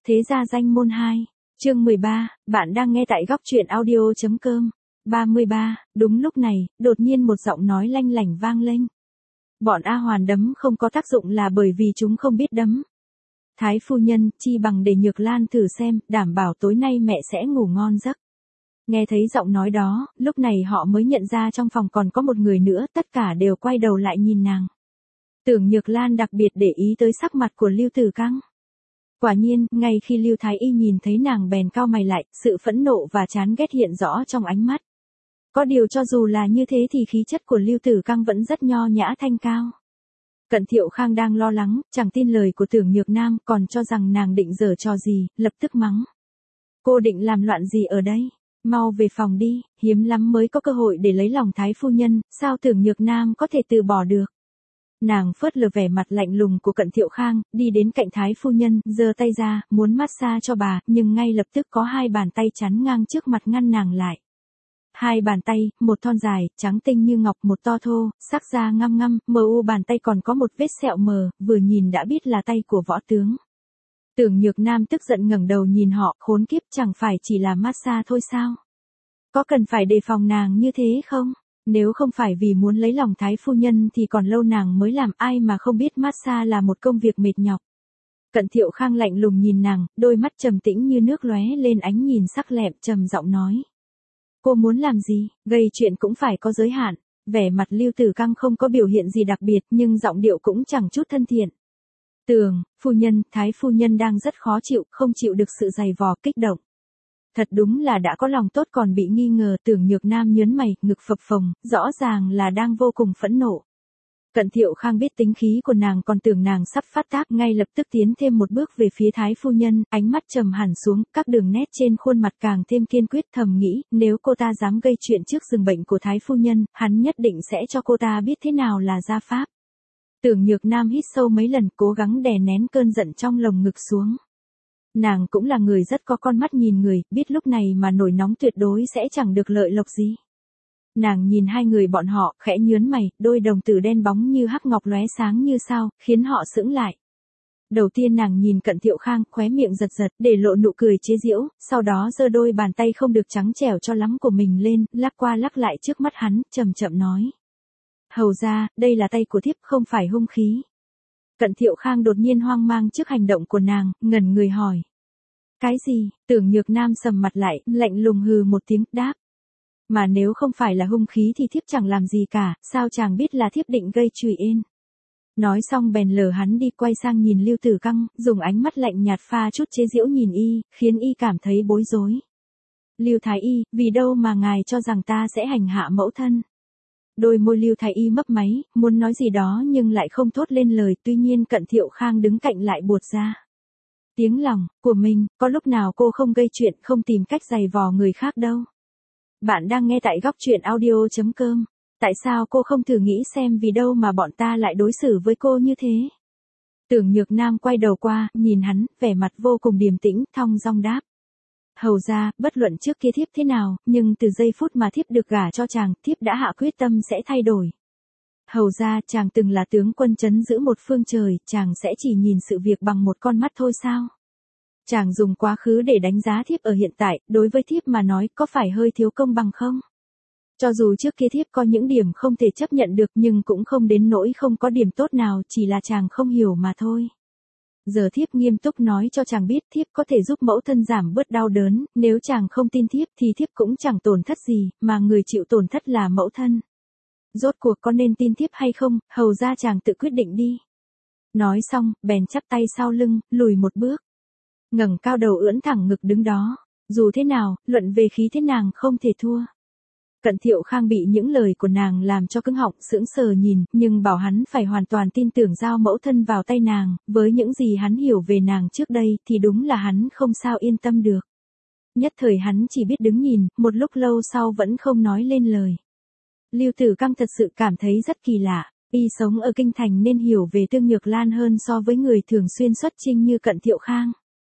Thế gia danh môn 2, chương 13, bạn đang nghe tại góc truyện audio.com. 33, đúng lúc này, đột nhiên một giọng nói lanh lảnh vang lên. Bọn A Hoàn đấm không có tác dụng là bởi vì chúng không biết đấm. Thái phu nhân, chi bằng để Nhược Lan thử xem, đảm bảo tối nay mẹ sẽ ngủ ngon giấc. Nghe thấy giọng nói đó, lúc này họ mới nhận ra trong phòng còn có một người nữa, tất cả đều quay đầu lại nhìn nàng. Tưởng Nhược Lan đặc biệt để ý tới sắc mặt của Lưu Tử Căng. Quả nhiên, ngay khi Lưu Thái Y nhìn thấy nàng bèn cau mày lại, sự phẫn nộ và chán ghét hiện rõ trong ánh mắt. Có điều cho dù là như thế thì khí chất của Lưu Tử Căng vẫn rất nho nhã thanh cao. Cận Thiệu Khang đang lo lắng, chẳng tin lời của Tưởng Nhược Nam, còn cho rằng nàng định giở trò gì, lập tức mắng. Cô định làm loạn gì ở đây? Mau về phòng đi, hiếm lắm mới có cơ hội để lấy lòng Thái phu nhân, sao Tưởng Nhược Nam có thể từ bỏ được? Nàng phớt lờ vẻ mặt lạnh lùng của Cận Thiệu Khang, đi đến cạnh Thái phu nhân, giơ tay ra, muốn massage cho bà, nhưng ngay lập tức có hai bàn tay chắn ngang trước mặt ngăn nàng lại. Hai bàn tay, một thon dài, trắng tinh như ngọc, một to thô, sắc da ngăm ngăm, mờ u bàn tay còn có một vết sẹo mờ, vừa nhìn đã biết là tay của võ tướng. Tưởng Nhược Nam tức giận ngẩng đầu nhìn họ, khốn kiếp, chẳng phải chỉ là massage thôi sao? Có cần phải đề phòng nàng như thế không? Nếu không phải vì muốn lấy lòng Thái phu nhân thì còn lâu nàng mới làm, ai mà không biết massage là một công việc mệt nhọc. Cận Thiệu Khang lạnh lùng nhìn nàng, đôi mắt trầm tĩnh như nước lóe lên ánh nhìn sắc lẹm, trầm giọng nói. Cô muốn làm gì, gây chuyện cũng phải có giới hạn. Vẻ mặt Lưu Tử Căng không có biểu hiện gì đặc biệt nhưng giọng điệu cũng chẳng chút thân thiện. Phu nhân, Thái phu nhân đang rất khó chịu, không chịu được sự giày vò kích động. Thật đúng là đã có lòng tốt còn bị nghi ngờ. Tưởng Nhược Nam nhớn mày, ngực phập phồng, rõ ràng là đang vô cùng phẫn nộ. Cận Thiệu Khang biết tính khí của nàng còn tưởng nàng sắp phát tác, ngay lập tức tiến thêm một bước về phía Thái phu nhân, ánh mắt trầm hẳn xuống, các đường nét trên khuôn mặt càng thêm kiên quyết, thầm nghĩ, nếu cô ta dám gây chuyện trước giường bệnh của Thái phu nhân, hắn nhất định sẽ cho cô ta biết thế nào là gia pháp. Tưởng Nhược Nam hít sâu mấy lần, cố gắng đè nén cơn giận trong lồng ngực xuống. Nàng cũng là người rất có con mắt nhìn người, biết lúc này mà nổi nóng tuyệt đối sẽ chẳng được lợi lộc gì. Nàng nhìn hai người bọn họ, khẽ nhớn mày, đôi đồng tử đen bóng như hắc ngọc lóe sáng như sao, khiến họ sững lại. Đầu tiên nàng nhìn Cận Thiệu Khang, khóe miệng giật giật, để lộ nụ cười chế giễu, sau đó giơ đôi bàn tay không được trắng trẻo cho lắm của mình lên, lắc qua lắc lại trước mắt hắn, chậm chậm nói. Hầu ra, đây là tay của thiếp, không phải hung khí. Cận Thiệu Khang đột nhiên hoang mang trước hành động của nàng, ngẩn người hỏi. Cái gì? Tưởng Nhược Nam sầm mặt lại, lạnh lùng hừ một tiếng, đáp. Mà nếu không phải là hung khí thì thiếp chẳng làm gì cả, sao chàng biết là thiếp định gây chuyện ên. Nói xong bèn lờ hắn đi, quay sang nhìn Lưu Tử Căng, dùng ánh mắt lạnh nhạt pha chút chế giễu nhìn y, khiến y cảm thấy bối rối. Lưu Thái Y, vì đâu mà ngài cho rằng ta sẽ hành hạ mẫu thân? Đôi môi Lưu Thái Y mấp máy, muốn nói gì đó nhưng lại không thốt lên lời, tuy nhiên Cận Thiệu Khang đứng cạnh lại buột ra. Tiếng lòng của mình, có lúc nào cô không gây chuyện, không tìm cách giày vò người khác đâu. Bạn đang nghe tại góc truyện audio.com. Tại sao cô không thử nghĩ xem vì đâu mà bọn ta lại đối xử với cô như thế? Tưởng Nhược Nam quay đầu qua, nhìn hắn, vẻ mặt vô cùng điềm tĩnh, thong dong đáp. Hầu ra, bất luận trước kia thiếp thế nào, nhưng từ giây phút mà thiếp được gả cho chàng, thiếp đã hạ quyết tâm sẽ thay đổi. Hầu ra, chàng từng là tướng quân trấn giữ một phương trời, chàng sẽ chỉ nhìn sự việc bằng một con mắt thôi sao? Chàng dùng quá khứ để đánh giá thiếp ở hiện tại, đối với thiếp mà nói có phải hơi thiếu công bằng không? Cho dù trước kia thiếp có những điểm không thể chấp nhận được nhưng cũng không đến nỗi không có điểm tốt nào, chỉ là chàng không hiểu mà thôi. Giờ thiếp nghiêm túc nói cho chàng biết thiếp có thể giúp mẫu thân giảm bớt đau đớn, nếu chàng không tin thiếp thì thiếp cũng chẳng tổn thất gì, mà người chịu tổn thất là mẫu thân. Rốt cuộc có nên tin thiếp hay không, hầu ra chàng tự quyết định đi. Nói xong, bèn chắp tay sau lưng, lùi một bước. Ngẩng cao đầu ưỡn thẳng ngực đứng đó. Dù thế nào, luận về khí thế nàng không thể thua. Cận Thiệu Khang bị những lời của nàng làm cho cứng họng, sững sờ nhìn, nhưng bảo hắn phải hoàn toàn tin tưởng giao mẫu thân vào tay nàng, với những gì hắn hiểu về nàng trước đây, thì đúng là hắn không sao yên tâm được. Nhất thời hắn chỉ biết đứng nhìn, một lúc lâu sau vẫn không nói lên lời. Lưu Tử Căng thật sự cảm thấy rất kỳ lạ, y sống ở kinh thành nên hiểu về Tương Nhược Lan hơn so với người thường xuyên xuất chinh như Cận Thiệu Khang.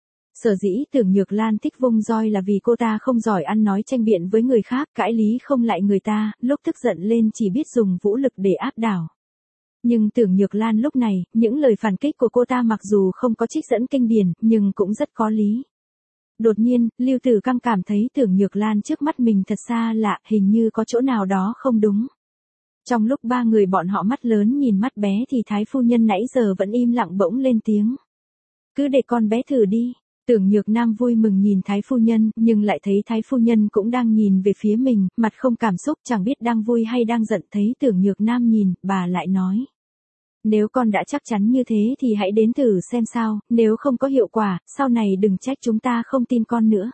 Sở dĩ Tưởng Nhược Lan thích vung roi là vì cô ta không giỏi ăn nói tranh biện với người khác, cãi lý không lại người ta, lúc tức giận lên chỉ biết dùng vũ lực để áp đảo. Nhưng Tưởng Nhược Lan lúc này, những lời phản kích của cô ta mặc dù không có trích dẫn kinh điển, nhưng cũng rất có lý. Đột nhiên, Lưu Tử Căng cảm thấy Tưởng Nhược Lan trước mắt mình thật xa lạ, hình như có chỗ nào đó không đúng. Trong lúc ba người bọn họ mắt lớn nhìn mắt bé thì Thái phu nhân nãy giờ vẫn im lặng bỗng lên tiếng. Cứ để con bé thử đi. Tưởng Nhược Nam vui mừng nhìn Thái phu nhân, nhưng lại thấy Thái phu nhân cũng đang nhìn về phía mình, mặt không cảm xúc, chẳng biết đang vui hay đang giận. Thấy Tưởng Nhược Nam nhìn, bà lại nói. Nếu con đã chắc chắn như thế thì hãy đến thử xem sao, nếu không có hiệu quả, sau này đừng trách chúng ta không tin con nữa.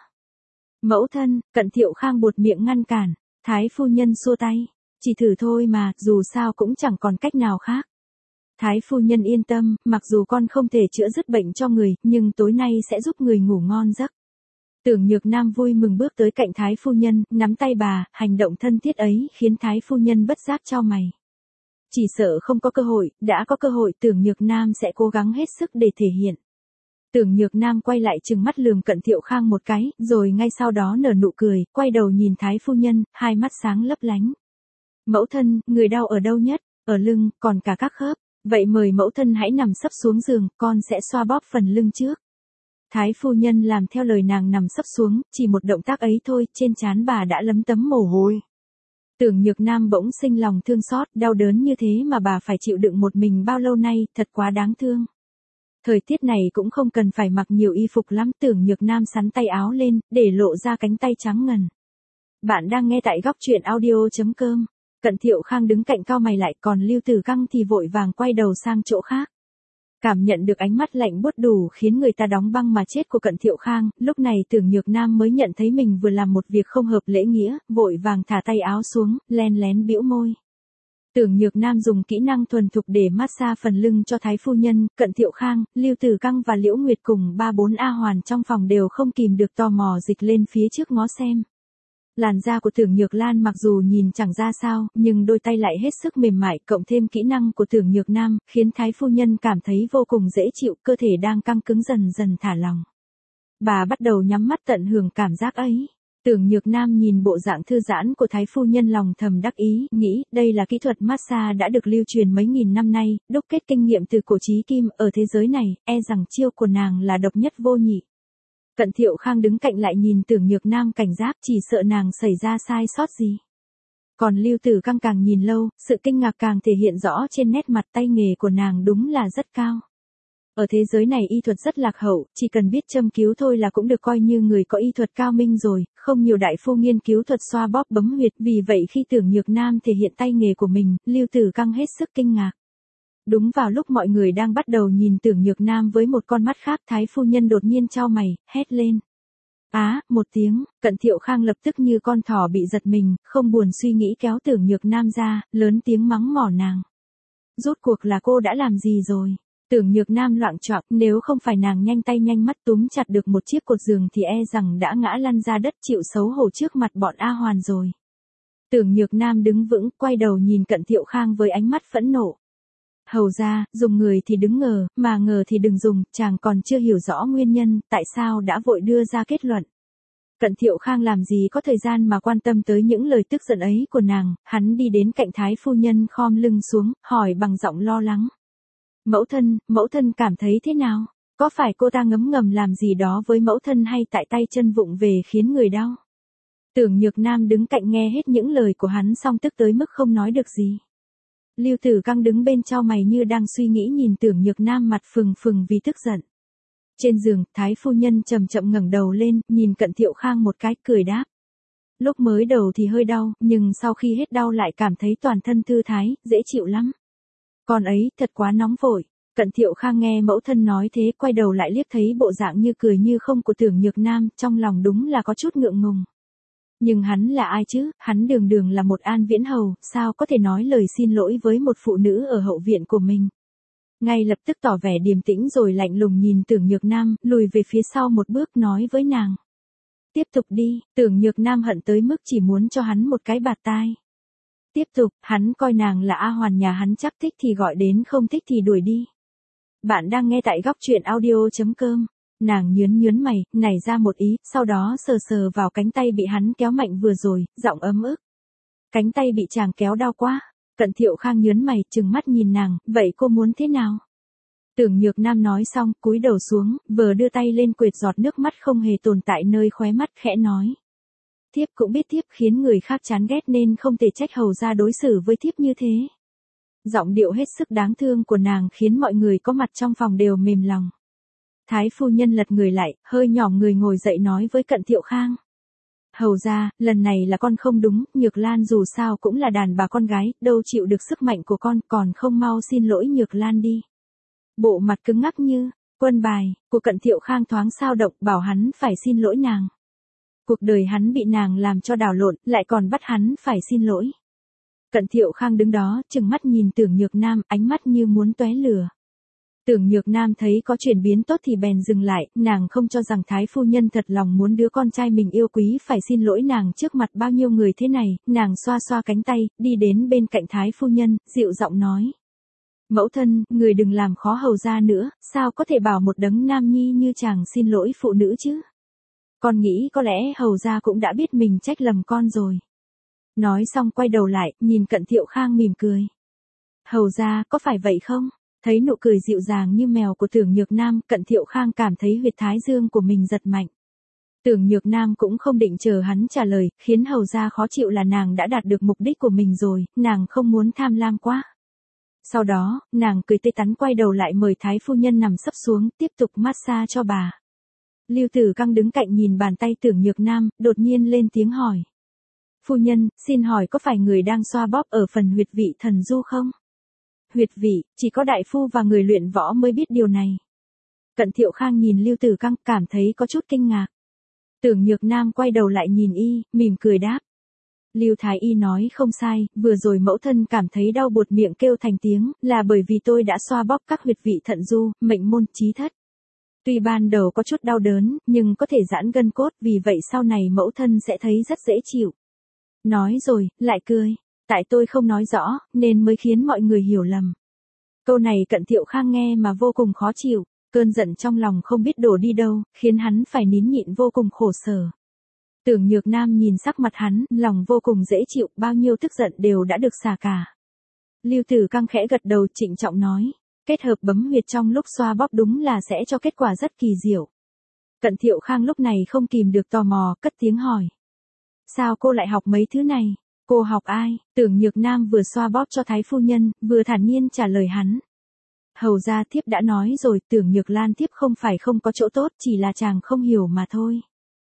Mẫu thân, Cận Thiệu Khang buột miệng ngăn cản, Thái phu nhân xua tay. Chỉ thử thôi mà, dù sao cũng chẳng còn cách nào khác. Thái phu nhân yên tâm, mặc dù con không thể chữa dứt bệnh cho người, nhưng tối nay sẽ giúp người ngủ ngon giấc. Tưởng Nhược Nam vui mừng bước tới cạnh Thái phu nhân, nắm tay bà, hành động thân thiết ấy khiến Thái phu nhân bất giác chau mày. Chỉ sợ không có cơ hội, đã có cơ hội Tưởng Nhược Nam sẽ cố gắng hết sức để thể hiện. Tưởng Nhược Nam quay lại trừng mắt lườm Cận Thiệu Khang một cái, rồi ngay sau đó nở nụ cười, quay đầu nhìn Thái phu nhân, hai mắt sáng lấp lánh. Mẫu thân, người đau ở đâu nhất? Ở lưng, còn cả các khớp. Vậy mời mẫu thân hãy nằm sấp xuống giường, con sẽ xoa bóp phần lưng trước. Thái phu nhân làm theo lời nàng nằm sấp xuống, chỉ một động tác ấy thôi, trên trán bà đã lấm tấm mồ hôi. Tưởng Nhược Nam bỗng sinh lòng thương xót, đau đớn như thế mà bà phải chịu đựng một mình bao lâu nay, thật quá đáng thương. Thời tiết này cũng không cần phải mặc nhiều y phục lắm, Tưởng Nhược Nam xắn tay áo lên, để lộ ra cánh tay trắng ngần. Bạn đang nghe tại góc truyện audio.com. Cận Thiệu Khang đứng cạnh cau mày lại, còn Lưu Tử Căng thì vội vàng quay đầu sang chỗ khác. Cảm nhận được ánh mắt lạnh buốt đủ khiến người ta đóng băng mà chết của Cận Thiệu Khang, lúc này Tưởng Nhược Nam mới nhận thấy mình vừa làm một việc không hợp lễ nghĩa, vội vàng thả tay áo xuống, len lén bĩu môi. Tưởng Nhược Nam dùng kỹ năng thuần thục để massage phần lưng cho Thái phu nhân, Cận Thiệu Khang, Lưu Tử Căng và Liễu Nguyệt cùng 3-4 A Hoàn trong phòng đều không kìm được tò mò dịch lên phía trước ngó xem. Làn da của Tưởng Nhược Lan mặc dù nhìn chẳng ra sao, nhưng đôi tay lại hết sức mềm mại, cộng thêm kỹ năng của Tưởng Nhược Nam, khiến Thái phu nhân cảm thấy vô cùng dễ chịu, cơ thể đang căng cứng dần dần thả lỏng. Bà bắt đầu nhắm mắt tận hưởng cảm giác ấy. Tưởng Nhược Nam nhìn bộ dạng thư giãn của Thái phu nhân lòng thầm đắc ý, nghĩ đây là kỹ thuật massage đã được lưu truyền mấy nghìn năm nay, đúc kết kinh nghiệm từ cổ chí kim, ở thế giới này, e rằng chiêu của nàng là độc nhất vô nhị. Cận Thiệu Khang đứng cạnh lại nhìn Tưởng Nhược Nam cảnh giác, chỉ sợ nàng xảy ra sai sót gì. Còn Lưu Tử Căng càng nhìn lâu, sự kinh ngạc càng thể hiện rõ trên nét mặt, tay nghề của nàng đúng là rất cao. Ở thế giới này y thuật rất lạc hậu, chỉ cần biết châm cứu thôi là cũng được coi như người có y thuật cao minh rồi, không nhiều đại phu nghiên cứu thuật xoa bóp bấm huyệt, vì vậy khi Tưởng Nhược Nam thể hiện tay nghề của mình, Lưu Tử Căng hết sức kinh ngạc. Đúng vào lúc mọi người đang bắt đầu nhìn Tưởng Nhược Nam với một con mắt khác, Thái phu nhân đột nhiên chau mày, hét lên. Một tiếng, Cận Thiệu Khang lập tức như con thỏ bị giật mình, không buồn suy nghĩ kéo Tưởng Nhược Nam ra, lớn tiếng mắng mỏ nàng. Rốt cuộc là cô đã làm gì rồi? Tưởng Nhược Nam loạng choạng, nếu không phải nàng nhanh tay nhanh mắt túm chặt được một chiếc cột giường thì e rằng đã ngã lăn ra đất chịu xấu hổ trước mặt bọn A Hoàn rồi. Tưởng Nhược Nam đứng vững, quay đầu nhìn Cận Thiệu Khang với ánh mắt phẫn nộ. Hầu ra, dùng người thì đứng ngờ, mà ngờ thì đừng dùng, chàng còn chưa hiểu rõ nguyên nhân, tại sao đã vội đưa ra kết luận. Cận Thiệu Khang làm gì có thời gian mà quan tâm tới những lời tức giận ấy của nàng, hắn đi đến cạnh Thái phu nhân khom lưng xuống, hỏi bằng giọng lo lắng. Mẫu thân cảm thấy thế nào? Có phải cô ta ngấm ngầm làm gì đó với mẫu thân hay tại tay chân vụng về khiến người đau? Tưởng Nhược Nam đứng cạnh nghe hết những lời của hắn xong tức tới mức không nói được gì. Lưu Tử Căng đứng bên chau mày như đang suy nghĩ nhìn Tưởng Nhược Nam mặt phừng phừng vì tức giận. Trên giường, Thái phu nhân chậm chậm ngẩng đầu lên, nhìn Cận Thiệu Khang một cái, cười đáp. Lúc mới đầu thì hơi đau, nhưng sau khi hết đau lại cảm thấy toàn thân thư thái, dễ chịu lắm. Con ấy, thật quá nóng vội. Cận Thiệu Khang nghe mẫu thân nói thế, quay đầu lại liếc thấy bộ dạng như cười như không của Tưởng Nhược Nam, trong lòng đúng là có chút ngượng ngùng. Nhưng hắn là ai chứ, hắn đường đường là một An Viễn Hầu, sao có thể nói lời xin lỗi với một phụ nữ ở hậu viện của mình. Ngay lập tức tỏ vẻ điềm tĩnh rồi lạnh lùng nhìn Tưởng Nhược Nam, lùi về phía sau một bước nói với nàng. Tiếp tục đi, Tưởng Nhược Nam hận tới mức chỉ muốn cho hắn một cái bạt tai. Tiếp tục, hắn coi nàng là A Hoàn nhà hắn, chắc thích thì gọi đến, không thích thì đuổi đi. Bạn đang nghe tại góc truyện audio.com. Nàng nhớn mày, nảy ra một ý, sau đó sờ sờ vào cánh tay bị hắn kéo mạnh vừa rồi, giọng ấm ức. Cánh tay bị chàng kéo đau quá. Cận Thiệu Khang nhớn mày, trừng mắt nhìn nàng, vậy cô muốn thế nào? Tưởng Nhược Nam nói xong, cúi đầu xuống, vừa đưa tay lên quệt giọt nước mắt không hề tồn tại nơi khóe mắt, khẽ nói. Thiếp cũng biết thiếp khiến người khác chán ghét nên không thể trách hầu gia đối xử với thiếp như thế. Giọng điệu hết sức đáng thương của nàng khiến mọi người có mặt trong phòng đều mềm lòng. Thái phu nhân lật người lại, hơi nhỏ người ngồi dậy nói với Cận Thiệu Khang. Hầu gia, lần này là con không đúng, Nhược Lan dù sao cũng là đàn bà con gái, đâu chịu được sức mạnh của con, còn không mau xin lỗi Nhược Lan đi. Bộ mặt cứng ngắc như quân bài của Cận Thiệu Khang thoáng sao động, bảo hắn phải xin lỗi nàng. Cuộc đời hắn bị nàng làm cho đảo lộn, lại còn bắt hắn phải xin lỗi. Cận Thiệu Khang đứng đó, trừng mắt nhìn Tưởng Nhược Nam, ánh mắt như muốn tóe lửa. Tưởng Nhược Nam thấy có chuyển biến tốt thì bèn dừng lại, nàng không cho rằng Thái phu nhân thật lòng muốn đứa con trai mình yêu quý phải xin lỗi nàng trước mặt bao nhiêu người thế này, nàng xoa xoa cánh tay, đi đến bên cạnh Thái phu nhân, dịu giọng nói. Mẫu thân, người đừng làm khó hầu gia nữa, sao có thể bảo một đấng nam nhi như chàng xin lỗi phụ nữ chứ? Con nghĩ có lẽ hầu gia cũng đã biết mình trách lầm con rồi. Nói xong quay đầu lại, nhìn Cận Thiệu Khang mỉm cười. Hầu gia, có phải vậy không? Thấy nụ cười dịu dàng như mèo của Tưởng Nhược Nam, Cận Thiệu Khang cảm thấy huyệt thái dương của mình giật mạnh. Tưởng Nhược Nam cũng không định chờ hắn trả lời, khiến hầu gia khó chịu là nàng đã đạt được mục đích của mình rồi, nàng không muốn tham lam quá. Sau đó, nàng cười tươi tắn quay đầu lại mời Thái phu nhân nằm sấp xuống, tiếp tục massage cho bà. Lưu Tử Căng đứng cạnh nhìn bàn tay Tưởng Nhược Nam, đột nhiên lên tiếng hỏi. Phu nhân, xin hỏi có phải người đang xoa bóp ở phần huyệt vị thần du không? Huyệt vị, chỉ có đại phu và người luyện võ mới biết điều này. Cận Thiệu Khang nhìn Lưu Tử Căng, cảm thấy có chút kinh ngạc. Tưởng Nhược Nam quay đầu lại nhìn y, mỉm cười đáp. Lưu Thái Y nói không sai, vừa rồi mẫu thân cảm thấy đau buột miệng kêu thành tiếng, là bởi vì tôi đã xoa bóp các huyệt vị thận du, mệnh môn chí thất. Tuy ban đầu có chút đau đớn, nhưng có thể giãn gân cốt, vì vậy sau này mẫu thân sẽ thấy rất dễ chịu. Nói rồi, lại cười. Tại tôi không nói rõ, nên mới khiến mọi người hiểu lầm. Câu này Cận Thiệu Khang nghe mà vô cùng khó chịu, cơn giận trong lòng không biết đổ đi đâu, khiến hắn phải nín nhịn vô cùng khổ sở. Tưởng Nhược Nam nhìn sắc mặt hắn, lòng vô cùng dễ chịu, bao nhiêu tức giận đều đã được xả cả. Lưu Tử Căng khẽ gật đầu trịnh trọng nói, kết hợp bấm huyệt trong lúc xoa bóp đúng là sẽ cho kết quả rất kỳ diệu. Cận Thiệu Khang lúc này không kìm được tò mò, cất tiếng hỏi. Sao cô lại học mấy thứ này? Cô học ai? Tưởng Nhược Nam vừa xoa bóp cho Thái phu nhân, vừa thản nhiên trả lời hắn. Hầu gia thiếp đã nói rồi, Tưởng Nhược Lan thiếp không phải không có chỗ tốt, chỉ là chàng không hiểu mà thôi.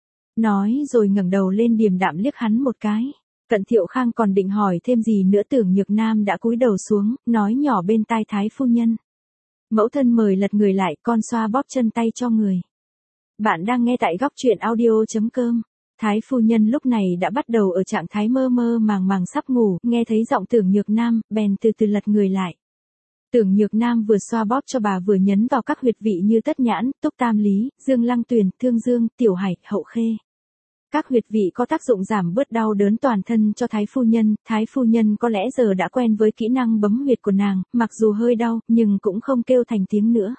Nói rồi ngẩng đầu lên điềm đạm liếc hắn một cái. Cận Thiệu Khang còn định hỏi thêm gì nữa, Tưởng Nhược Nam đã cúi đầu xuống, nói nhỏ bên tai Thái phu nhân. Mẫu thân mời lật người lại, con xoa bóp chân tay cho người. Bạn đang nghe tại góc truyện audio.com. Thái phu nhân lúc này đã bắt đầu ở trạng thái mơ mơ màng màng sắp ngủ, nghe thấy giọng Tưởng Nhược Nam, bèn từ từ lật người lại. Tưởng Nhược Nam vừa xoa bóp cho bà vừa nhấn vào các huyệt vị như Tất Nhãn, Túc Tam Lý, Dương Lăng Tuyền, Thương Dương, Tiểu Hải, Hậu Khê. Các huyệt vị có tác dụng giảm bớt đau đớn toàn thân cho Thái phu nhân có lẽ giờ đã quen với kỹ năng bấm huyệt của nàng, mặc dù hơi đau, nhưng cũng không kêu thành tiếng nữa.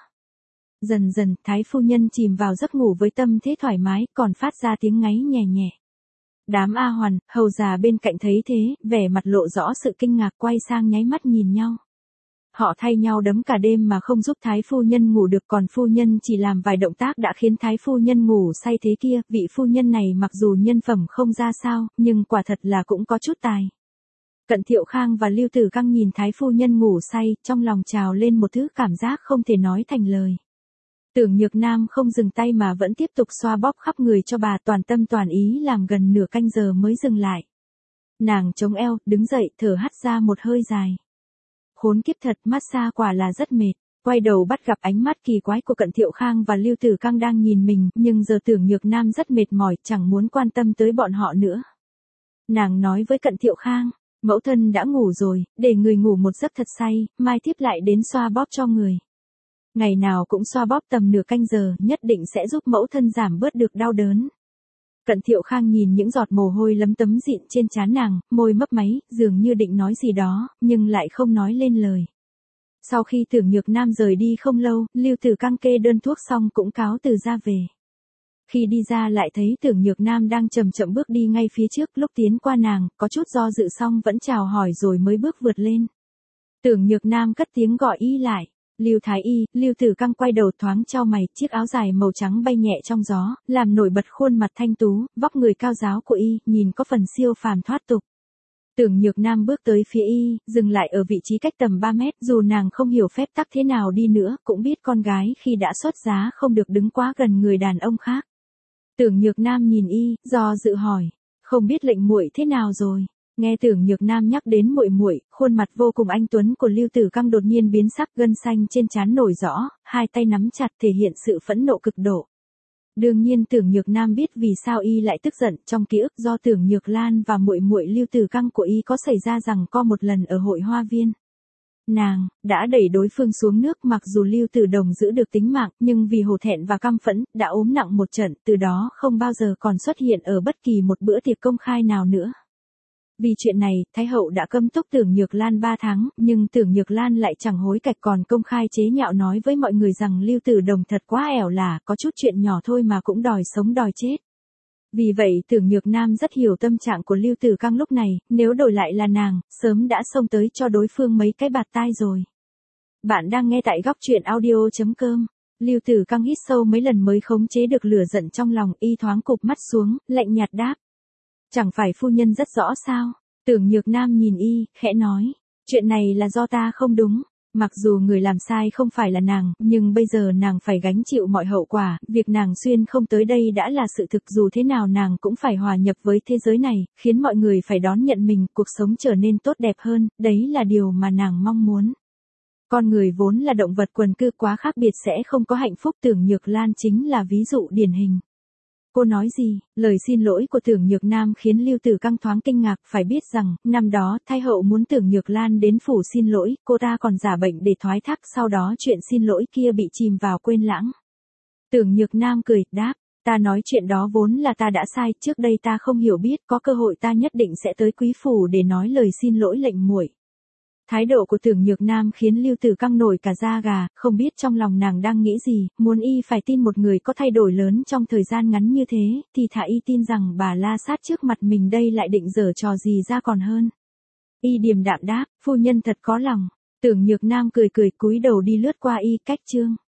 Dần dần, Thái phu nhân chìm vào giấc ngủ với tâm thế thoải mái, còn phát ra tiếng ngáy nhẹ nhẹ. Đám A Hoàn, hầu già bên cạnh thấy thế, vẻ mặt lộ rõ sự kinh ngạc, quay sang nháy mắt nhìn nhau. Họ thay nhau đấm cả đêm mà không giúp Thái phu nhân ngủ được, còn phu nhân chỉ làm vài động tác đã khiến Thái phu nhân ngủ say thế kia. Vị phu nhân này mặc dù nhân phẩm không ra sao, nhưng quả thật là cũng có chút tài. Cận Thiệu Khang và Lưu Tử Căng nhìn Thái phu nhân ngủ say, trong lòng trào lên một thứ cảm giác không thể nói thành lời. Tưởng Nhược Nam không dừng tay mà vẫn tiếp tục xoa bóp khắp người cho bà, toàn tâm toàn ý làm gần nửa canh giờ mới dừng lại. Nàng chống eo, đứng dậy, thở hắt ra một hơi dài. Khốn kiếp thật, massage quả là rất mệt. Quay đầu bắt gặp ánh mắt kỳ quái của Cận Thiệu Khang và Lưu Tử Căng đang nhìn mình, nhưng giờ Tưởng Nhược Nam rất mệt mỏi, chẳng muốn quan tâm tới bọn họ nữa. Nàng nói với Cận Thiệu Khang, mẫu thân đã ngủ rồi, để người ngủ một giấc thật say, mai tiếp lại đến xoa bóp cho người. Ngày nào cũng xoa bóp tầm nửa canh giờ, nhất định sẽ giúp mẫu thân giảm bớt được đau đớn. Cận Thiệu Khang nhìn những giọt mồ hôi lấm tấm dịn trên trán nàng, môi mấp máy, dường như định nói gì đó, nhưng lại không nói lên lời. Sau khi Tưởng Nhược Nam rời đi không lâu, Lưu Tử Căng kê đơn thuốc xong cũng cáo từ ra về. Khi đi ra lại thấy Tưởng Nhược Nam đang chậm chậm bước đi ngay phía trước, lúc tiến qua nàng, có chút do dự xong vẫn chào hỏi rồi mới bước vượt lên. Tưởng Nhược Nam cất tiếng gọi y lại. Lưu Thái Y, Lưu Tử Căng quay đầu thoáng chau mày, chiếc áo dài màu trắng bay nhẹ trong gió, làm nổi bật khuôn mặt thanh tú, vóc người cao ráo của y, nhìn có phần siêu phàm thoát tục. Tưởng Nhược Nam bước tới phía y, dừng lại ở vị trí cách tầm 3 mét, dù nàng không hiểu phép tắc thế nào đi nữa, cũng biết con gái khi đã xuất giá không được đứng quá gần người đàn ông khác. Tưởng Nhược Nam nhìn y, do dự hỏi, không biết lệnh muội thế nào rồi. Nghe Tưởng Nhược Nam nhắc đến muội muội, khuôn mặt vô cùng anh tuấn của Lưu Tử Căng đột nhiên biến sắc, gân xanh trên trán nổi rõ, hai tay nắm chặt thể hiện sự phẫn nộ cực độ. Đương nhiên Tưởng Nhược Nam biết vì sao y lại tức giận, trong ký ức do Tưởng Nhược Lan và muội muội Lưu Tử Căng của y có xảy ra rằng co một lần ở hội hoa viên. Nàng đã đẩy đối phương xuống nước, mặc dù Lưu Tử Đồng giữ được tính mạng, nhưng vì hổ thẹn và căm phẫn, đã ốm nặng một trận, từ đó không bao giờ còn xuất hiện ở bất kỳ một bữa tiệc công khai nào nữa. Vì chuyện này, Thái hậu đã cấm túc Tưởng Nhược Lan 3 tháng, nhưng Tưởng Nhược Lan lại chẳng hối cải, còn công khai chế nhạo nói với mọi người rằng Lưu Tử Đồng thật quá ẻo lả, có chút chuyện nhỏ thôi mà cũng đòi sống đòi chết. Vì vậy Tưởng Nhược Nam rất hiểu tâm trạng của Lưu Tử Căng lúc này, nếu đổi lại là nàng, sớm đã xông tới cho đối phương mấy cái bạt tai rồi. Bạn đang nghe tại góc truyện audio.com. Lưu Tử Căng hít sâu mấy lần mới khống chế được lửa giận trong lòng, y thoáng cụp mắt xuống, lạnh nhạt đáp. Chẳng phải phu nhân rất rõ sao? Tưởng Nhược Nam nhìn y, khẽ nói. Chuyện này là do ta không đúng. Mặc dù người làm sai không phải là nàng, nhưng bây giờ nàng phải gánh chịu mọi hậu quả, việc nàng xuyên không tới đây đã là sự thực, dù thế nào nàng cũng phải hòa nhập với thế giới này, khiến mọi người phải đón nhận mình, cuộc sống trở nên tốt đẹp hơn, đấy là điều mà nàng mong muốn. Con người vốn là động vật quần cư, quá khác biệt sẽ không có hạnh phúc. Tưởng Nhược Lan chính là ví dụ điển hình. Cô nói gì? Lời xin lỗi của Tưởng Nhược Nam khiến Lưu Tử Căng thoáng kinh ngạc, phải biết rằng, năm đó, Thái hậu muốn Tưởng Nhược Lan đến phủ xin lỗi, cô ta còn giả bệnh để thoái thác, sau đó chuyện xin lỗi kia bị chìm vào quên lãng. Tưởng Nhược Nam cười, đáp, ta nói chuyện đó vốn là ta đã sai, trước đây ta không hiểu biết, có cơ hội ta nhất định sẽ tới quý phủ để nói lời xin lỗi lệnh muội. Thái độ của Tưởng Nhược Nam khiến Lưu Tử Căng nổi cả da gà, không biết trong lòng nàng đang nghĩ gì, muốn y phải tin một người có thay đổi lớn trong thời gian ngắn như thế, thì thà y tin rằng bà La Sát trước mặt mình đây lại định giở trò gì ra còn hơn. Y điềm đạm đáp, phu nhân thật có lòng. Tưởng Nhược Nam cười cười cúi đầu đi lướt qua y, cách chương.